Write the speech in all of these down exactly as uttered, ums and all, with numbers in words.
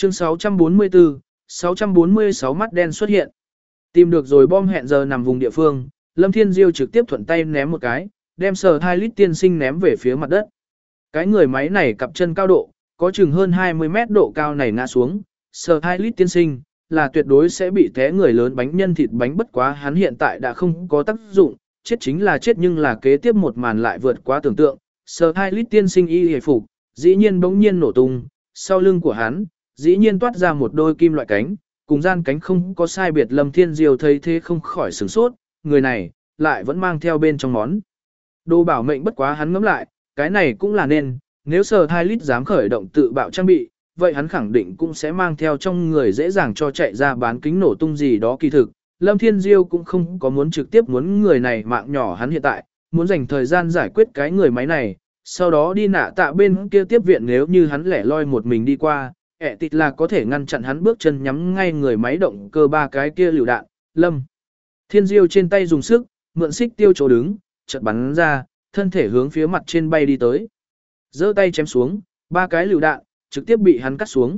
Chương sáu trăm bốn mươi tư, sáu trăm bốn mươi sáu mắt đen xuất hiện. Tìm được rồi bom hẹn giờ nằm vùng địa phương, Lâm Thiên Diêu trực tiếp thuận tay ném một cái, đem sờ hai lít tiên sinh ném về phía mặt đất. Cái người máy này cặp chân cao độ, có chừng hơn hai mươi mét độ cao này ngã xuống, sờ hai lít tiên sinh, là tuyệt đối sẽ bị té người lớn bánh nhân thịt bánh bất quá hắn hiện tại đã không có tác dụng, chết chính là chết nhưng là kế tiếp một màn lại vượt quá tưởng tượng, sờ hai lít tiên sinh y hề phục, dĩ nhiên bỗng nhiên nổ tung, sau lưng của hắn, dĩ nhiên toát ra một đôi kim loại cánh, cùng gian cánh không có sai biệt. Lâm Thiên Diêu thấy thế không khỏi sửng sốt, người này, lại vẫn mang theo bên trong món đồ bảo mệnh bất quá hắn ngẫm lại, cái này cũng là nên, nếu sờ hai lít dám khởi động tự bạo trang bị, vậy hắn khẳng định cũng sẽ mang theo trong người dễ dàng cho chạy ra bán kính nổ tung gì đó kỳ thực. Lâm Thiên Diêu cũng không có muốn trực tiếp muốn người này mạng nhỏ hắn hiện tại, muốn dành thời gian giải quyết cái người máy này, sau đó đi nạ tạ bên kia tiếp viện nếu như hắn lẻ loi một mình đi qua, ẹ tịt là có thể ngăn chặn hắn bước chân nhắm ngay người máy động cơ ba cái kia lựu đạn. Lâm Thiên Diêu trên tay dùng sức, mượn xích tiêu chỗ đứng, chợt bắn ra, thân thể hướng phía mặt trên bay đi tới. Giơ tay chém xuống, ba cái lựu đạn, trực tiếp bị hắn cắt xuống.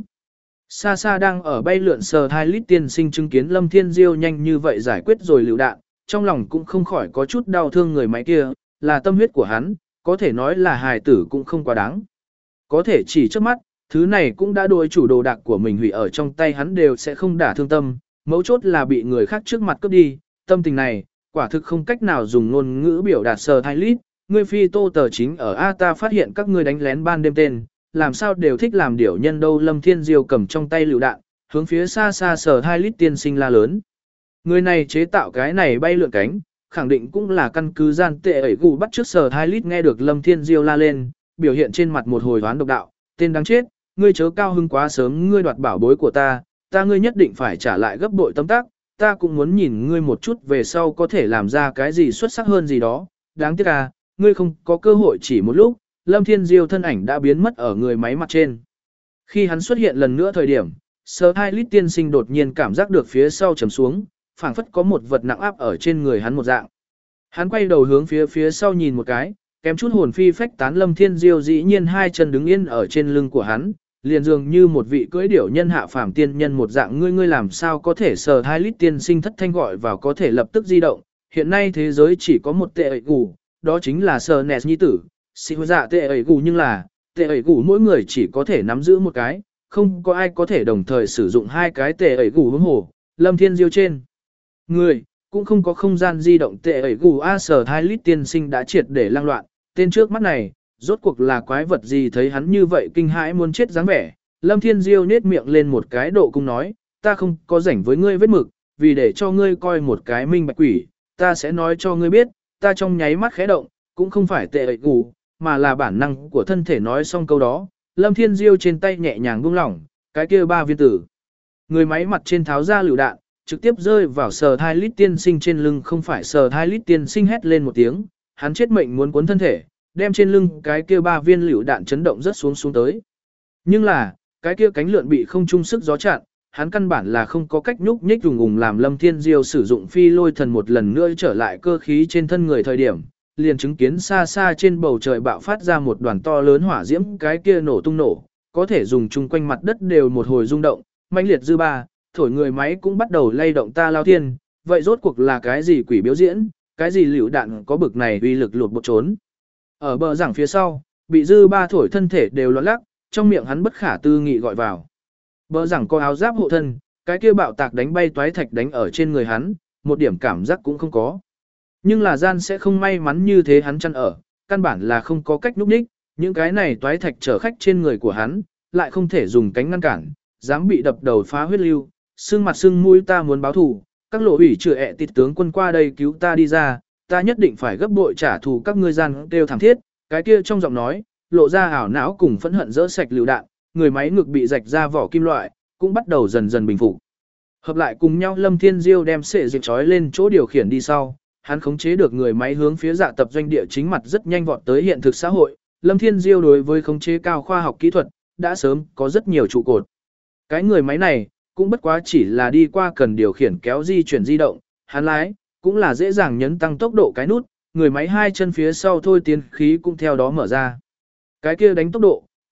Xa xa đang ở bay lượn sờ hai lít tiên sinh chứng kiến Lâm Thiên Diêu nhanh như vậy giải quyết rồi lựu đạn, trong lòng cũng không khỏi có chút đau thương người máy kia, là tâm huyết của hắn, có thể nói là hài tử cũng không quá đáng. Có thể chỉ trước mắt, thứ này cũng đã đối chủ đồ đạc của mình hủy ở trong tay hắn đều sẽ không đả thương tâm, mấu chốt là bị người khác trước mặt cướp đi, tâm tình này, quả thực không cách nào dùng ngôn ngữ biểu đạt. Sờ hai lít, ngươi phi tô tờ chính ở A ta phát hiện các ngươi đánh lén ban đêm tên, làm sao đều thích làm điểu nhân đâu. Lâm Thiên Diêu cầm trong tay lựu đạn, hướng phía xa xa sờ hai lít tiên sinh la lớn. Người này chế tạo cái này bay lượn cánh, khẳng định cũng là căn cứ gian tệ ẩy gù bắt trước. Sờ hai lít nghe được Lâm Thiên Diêu la lên, biểu hiện trên mặt một hồi hoán độc đạo, tên đáng chết, ngươi chớ cao hưng quá sớm, ngươi đoạt bảo bối của ta, ta ngươi nhất định phải trả lại gấp bội tâm tác, ta cũng muốn nhìn ngươi một chút về sau có thể làm ra cái gì xuất sắc hơn gì đó, đáng tiếc à, ngươi không có cơ hội. Chỉ một lúc, Lâm Thiên Diêu thân ảnh đã biến mất ở người máy mặt trên. Khi hắn xuất hiện lần nữa thời điểm, sờ hai lít tiên sinh đột nhiên cảm giác được phía sau trầm xuống, phảng phất có một vật nặng áp ở trên người hắn một dạng. Hắn quay đầu hướng phía phía sau nhìn một cái, kém chút hồn phi phách tán. Lâm Thiên Diêu dĩ nhiên hai chân đứng yên ở trên lưng của hắn, liền dường như một vị cưỡi điểu nhân hạ phàm tiên nhân một dạng. Ngươi ngươi làm sao có thể? Sờ hai lít tiên sinh thất thanh gọi vào, có thể lập tức di động. Hiện nay thế giới chỉ có một tệ ẩy gù, đó chính là sờ nẹt nhi tử, xì hứa dạ tệ ẩy gù, nhưng là tệ ẩy gù mỗi người chỉ có thể nắm giữ một cái, không có ai có thể đồng thời sử dụng hai cái tệ ẩy gù. Huống hồ Lâm Thiên Diêu trên người cũng không có không gian di động. Tệ ẩy gù a, sờ hai lít tiên sinh đã triệt để lang loạn, tên trước mắt này rốt cuộc là quái vật gì? Thấy hắn như vậy kinh hãi muốn chết dáng vẻ, Lâm Thiên Diêu nết miệng lên một cái độ cung nói, ta không có rảnh với ngươi vết mực, vì để cho ngươi coi một cái minh bạch quỷ, ta sẽ nói cho ngươi biết, ta trong nháy mắt khẽ động, cũng không phải tệ ẩy gù, mà là bản năng của thân thể. Nói xong câu đó, Lâm Thiên Diêu trên tay nhẹ nhàng buông lỏng, cái kia ba viên tử người máy mặt trên tháo ra lựu đạn, trực tiếp rơi vào sờ hai lít tiên sinh trên lưng. Không phải, sờ hai lít tiên sinh hét lên một tiếng, hắn chết mệnh muốn cuốn thân thể, đem trên lưng cái kia ba viên lựu đạn chấn động rất xuống xuống tới. Nhưng là, cái kia cánh lượn bị không trung sức gió chặn, hắn căn bản là không có cách nhúc nhích ùng ùng. Làm Lâm Thiên Diêu sử dụng phi lôi thần một lần nữa trở lại cơ khí trên thân người thời điểm, liền chứng kiến xa xa trên bầu trời bạo phát ra một đoàn to lớn hỏa diễm, cái kia nổ tung nổ, có thể dùng chung quanh mặt đất đều một hồi rung động, mãnh liệt dư ba, thổi người máy cũng bắt đầu lay động. Ta lao thiên, vậy rốt cuộc là cái gì quỷ biểu diễn, cái gì lựu đạn có bực này uy lực lột bộ trốn. Ở bờ giảng phía sau, bị dư ba thổi thân thể đều loạn lắc, trong miệng hắn bất khả tư nghị gọi vào. Bờ giảng có áo giáp hộ thân, cái kia bạo tạc đánh bay toái thạch đánh ở trên người hắn, một điểm cảm giác cũng không có. Nhưng là gian sẽ không may mắn như thế, hắn chăn ở, căn bản là không có cách núp ních, những cái này toái thạch chở khách trên người của hắn, lại không thể dùng cánh ngăn cản, dám bị đập đầu phá huyết lưu, sưng mặt sưng mũi. Ta muốn báo thù, các lộ ủy trừ ẹ tịt tướng quân qua đây cứu ta đi ra, ta nhất định phải gấp bội trả thù các ngươi. Gian kêu thảm thiết, cái kia trong giọng nói, lộ ra ảo não cùng phẫn hận rỡ sạch lựu đạn, người máy ngực bị rạch ra vỏ kim loại, cũng bắt đầu dần dần bình phục. Hợp lại cùng nhau, Lâm Thiên Diêu đem sệ dịch trói lên chỗ điều khiển đi sau, hắn khống chế được người máy hướng phía dạ tập doanh địa chính mặt rất nhanh vọt tới hiện thực xã hội. Lâm Thiên Diêu đối với khống chế cao khoa học kỹ thuật, đã sớm có rất nhiều trụ cột. Cái người máy này, cũng bất quá chỉ là đi qua cần điều khiển kéo di chuyển di động, hắn lái, cũng là dễ dàng nhấn tăng tốc độ cái nút, người máy hai chân phía sau thôi tiến khí cũng theo đó mở ra. Cái kia đánh tốc độ,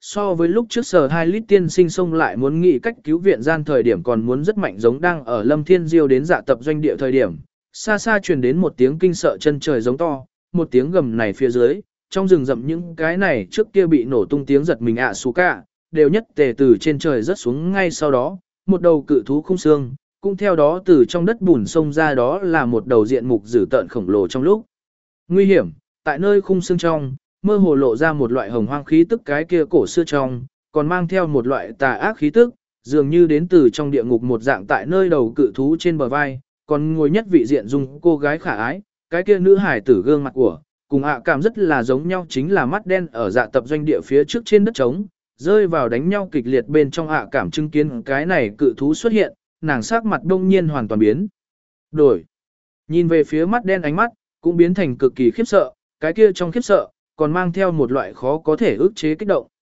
So với lúc trước sở hai lít tiên sinh xông lại muốn nghĩ cách cứu viện gian thời điểm còn muốn rất mạnh giống đang ở Lâm Thiên Diêu đến dạ tập doanh địa thời điểm, xa xa truyền đến một tiếng kinh sợ chân trời giống to, một tiếng gầm này phía dưới, trong rừng rậm những cái này trước kia bị nổ tung tiếng giật mình ạ xù cả, đều nhất tề từ trên trời rớt xuống ngay sau đó, một đầu cự thú khung xương, cũng theo đó từ trong đất bùn sông ra đó là một đầu diện mục dữ tợn khổng lồ trong lúc. Nguy hiểm, tại nơi khung xương trong, mơ hồ lộ ra một loại hồng hoang khí tức cái kia cổ xưa trong, còn mang theo một loại tà ác khí tức, dường như đến từ trong địa ngục một dạng tại nơi đầu cự thú trên bờ vai, còn ngồi nhất vị diện dung cô gái khả ái, cái kia nữ hải tử gương mặt của, cùng ạ cảm rất là giống nhau chính là mắt đen ở dạ tập doanh địa phía trước trên đất trống, rơi vào đánh nhau kịch liệt bên trong ạ cảm chứng kiến cái này cự thú xuất hiện, nàng sắc mặt đông nhiên hoàn toàn biến đổi. Nhìn về phía mắt đen ánh mắt, cũng biến thành cực kỳ khiếp sợ, cái kia trong khiếp sợ, còn mang theo một loại khó có thể ức chế kích động.